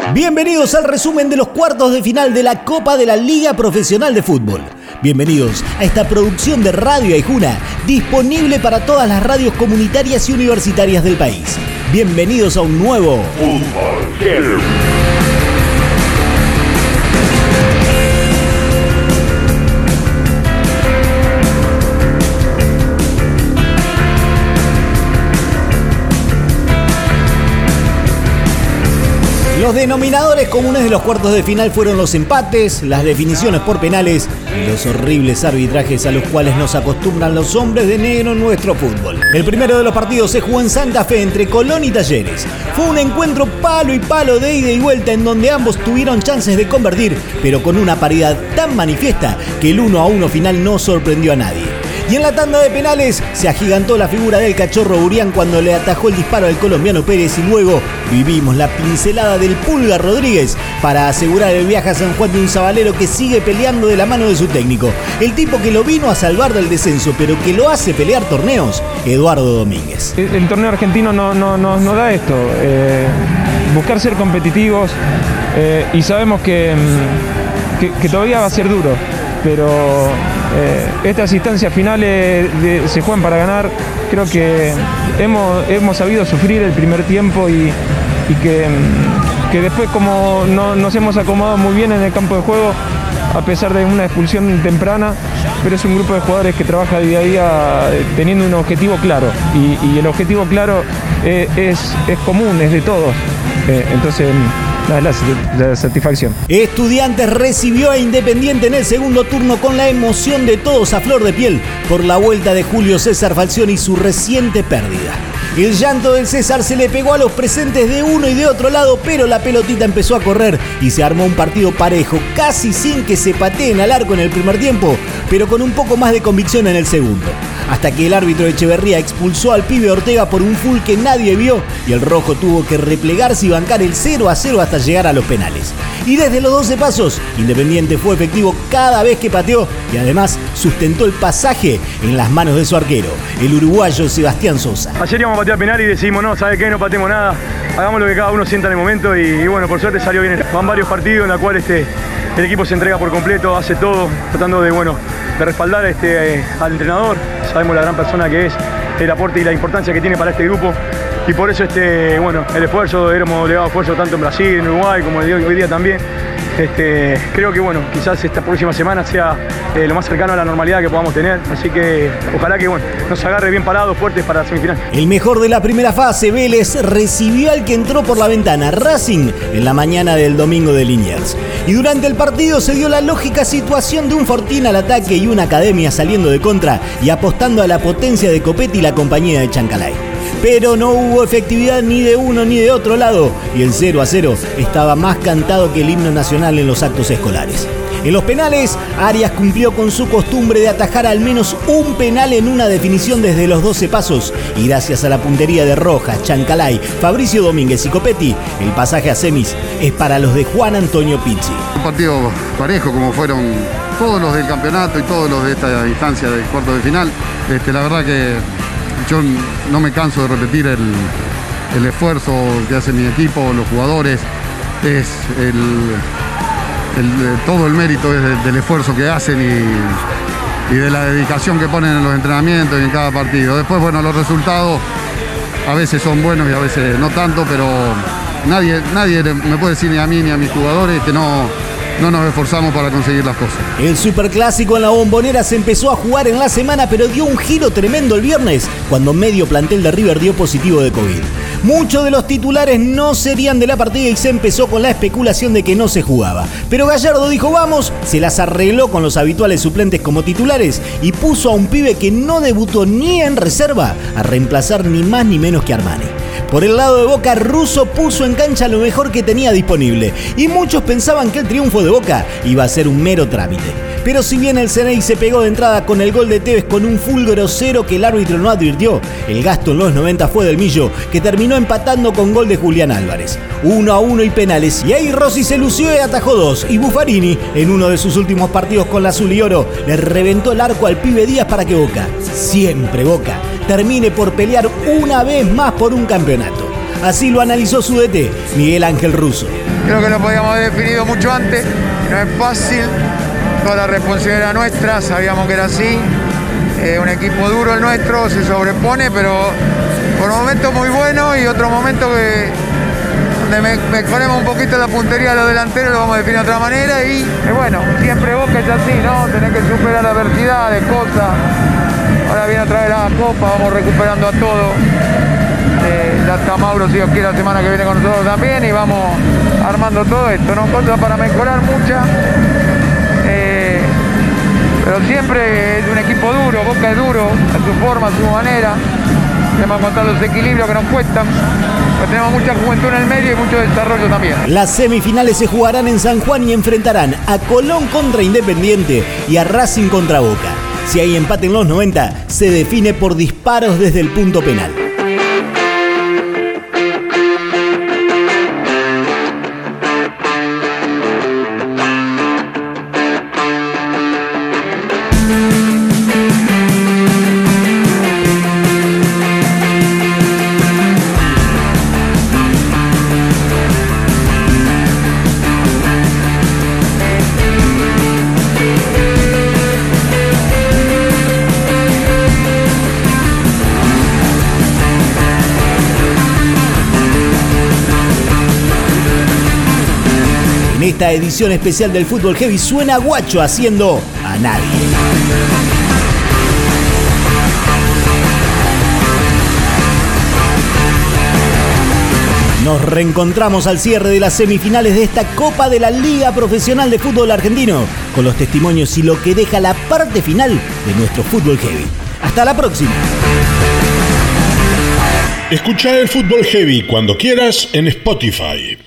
Bienvenidos al resumen de los cuartos de final de la Copa de la Liga Profesional de Fútbol. Bienvenidos a esta producción de Radio Aijuna, disponible para todas las radios comunitarias y universitarias del país. Bienvenidos a un nuevo Fútbol. Los denominadores comunes de los cuartos de final fueron los empates, las definiciones por penales y los horribles arbitrajes a los cuales nos acostumbran los hombres de negro en nuestro fútbol. El primero de los partidos se jugó en Santa Fe entre Colón y Talleres. Fue un encuentro palo y palo de ida y vuelta en donde ambos tuvieron chances de convertir, pero con una paridad tan manifiesta que el 1-1 final no sorprendió a nadie. Y en la tanda de penales se agigantó la figura del Cachorro Burián cuando le atajó el disparo al colombiano Pérez y luego vivimos la pincelada del Pulga Rodríguez para asegurar el viaje a San Juan de un sabalero que sigue peleando de la mano de su técnico. El tipo que lo vino a salvar del descenso pero que lo hace pelear torneos, Eduardo Domínguez. El torneo argentino no da esto, buscar ser competitivos y sabemos que todavía va a ser duro, pero estas instancias finales se juegan para ganar. Creo que hemos sabido sufrir el primer tiempo y que después, como nos hemos acomodado muy bien en el campo de juego, a pesar de una expulsión temprana, pero es un grupo de jugadores que trabaja día a día teniendo un objetivo claro y el objetivo claro es común, es de todos, entonces la satisfacción. Estudiantes recibió a Independiente en el segundo turno con la emoción de todos a flor de piel por la vuelta de Julio César Falcioni y su reciente pérdida. El llanto del César se le pegó a los presentes de uno y de otro lado, pero la pelotita empezó a correr y se armó un partido parejo, casi sin que se pateen al arco en el primer tiempo, pero con un poco más de convicción en el segundo. Hasta que el árbitro Echeverría expulsó al pibe Ortega por un full que nadie vio y el rojo tuvo que replegarse y bancar el 0-0 hasta llegar a los penales. Y desde los 12 pasos, Independiente fue efectivo cada vez que pateó y además sustentó el pasaje en las manos de su arquero, el uruguayo Sebastián Sosa. Ayer íbamos a patear penal y decidimos, no, ¿sabe qué? No pateemos nada, hagamos lo que cada uno sienta en el momento y bueno, por suerte salió bien. Van varios partidos en los cuales el equipo se entrega por completo, hace todo, tratando de respaldar al entrenador. Sabemos la gran persona que es, el aporte y la importancia que tiene para este grupo. Y por eso el esfuerzo, hemos legado esfuerzo tanto en Brasil, en Uruguay, como hoy día también. Creo que quizás esta próxima semana sea lo más cercano a la normalidad que podamos tener. Así que ojalá que nos agarre bien parados, fuertes para la semifinal. El mejor de la primera fase, Vélez, recibió al que entró por la ventana, Racing, en la mañana del domingo de Liniers. Y durante el partido se dio la lógica situación de un Fortín al ataque y una Academia saliendo de contra y apostando a la potencia de Copetti y la compañía de Chancalay. Pero no hubo efectividad ni de uno ni de otro lado y el 0-0 estaba más cantado que el himno nacional en los actos escolares. En los penales, Arias cumplió con su costumbre de atajar al menos un penal en una definición desde los 12 pasos y gracias a la puntería de Rojas, Chancalay, Fabricio Domínguez y Copetti, el pasaje a semis es para los de Juan Antonio Pizzi. Un partido parejo como fueron todos los del campeonato y todos los de esta instancia del cuarto de final. La verdad que yo no me canso de repetir el esfuerzo que hace mi equipo, los jugadores, todo el mérito es del esfuerzo que hacen y de la dedicación que ponen en los entrenamientos y en cada partido. Después, los resultados a veces son buenos y a veces no tanto, pero nadie me puede decir ni a mí ni a mis jugadores que no nos esforzamos para conseguir las cosas. El superclásico en la Bombonera se empezó a jugar en la semana, pero dio un giro tremendo el viernes, cuando medio plantel de River dio positivo de COVID. Muchos de los titulares no serían de la partida y se empezó con la especulación de que no se jugaba. Pero Gallardo dijo vamos, se las arregló con los habituales suplentes como titulares y puso a un pibe que no debutó ni en reserva a reemplazar ni más ni menos que Armani. Por el lado de Boca, Russo puso en cancha lo mejor que tenía disponible y muchos pensaban que el triunfo de Boca iba a ser un mero trámite. Pero si bien el Ceney se pegó de entrada con el gol de Tevez con un full grosero que el árbitro no advirtió, el gasto en los 90 fue del Millo, que terminó empatando con gol de Julián Álvarez. 1-1 y penales, y ahí Rossi se lució y atajó 2, y Buffarini, en uno de sus últimos partidos con la azul y oro, le reventó el arco al pibe Díaz para que Boca, siempre Boca, termine por pelear una vez más por un campeonato. Así lo analizó su DT, Miguel Ángel Russo. Creo que lo podíamos haber definido mucho antes, no es fácil, toda la responsabilidad era nuestra, sabíamos que era así, un equipo duro el nuestro, se sobrepone, pero por momentos muy buenos y otros momentos donde mejoremos un poquito la puntería de los delanteros, lo vamos a definir de otra manera y bueno, siempre Boca es así, ¿no? Tenés que superar adversidades, cosas. Ahora viene otra vez la Copa, vamos recuperando a todos. Ya está Mauro, si Dios quiere, la semana que viene con nosotros también y vamos armando todo esto, ¿no? Cosas para mejorar muchas. Pero siempre es un equipo duro, Boca es duro, a su forma, a su manera. Tenemos que encontrar los equilibrios que nos cuestan. Pues tenemos mucha juventud en el medio y mucho desarrollo también. Las semifinales se jugarán en San Juan y enfrentarán a Colón contra Independiente y a Racing contra Boca. Si hay empate en los 90, se define por disparos desde el punto penal. En esta edición especial del Fútbol Heavy suena Guacho haciendo A Nadie. Nos reencontramos al cierre de las semifinales de esta Copa de la Liga Profesional de Fútbol Argentino, con los testimonios y lo que deja la parte final de nuestro Fútbol Heavy. Hasta la próxima. Escucha el Fútbol Heavy cuando quieras en Spotify.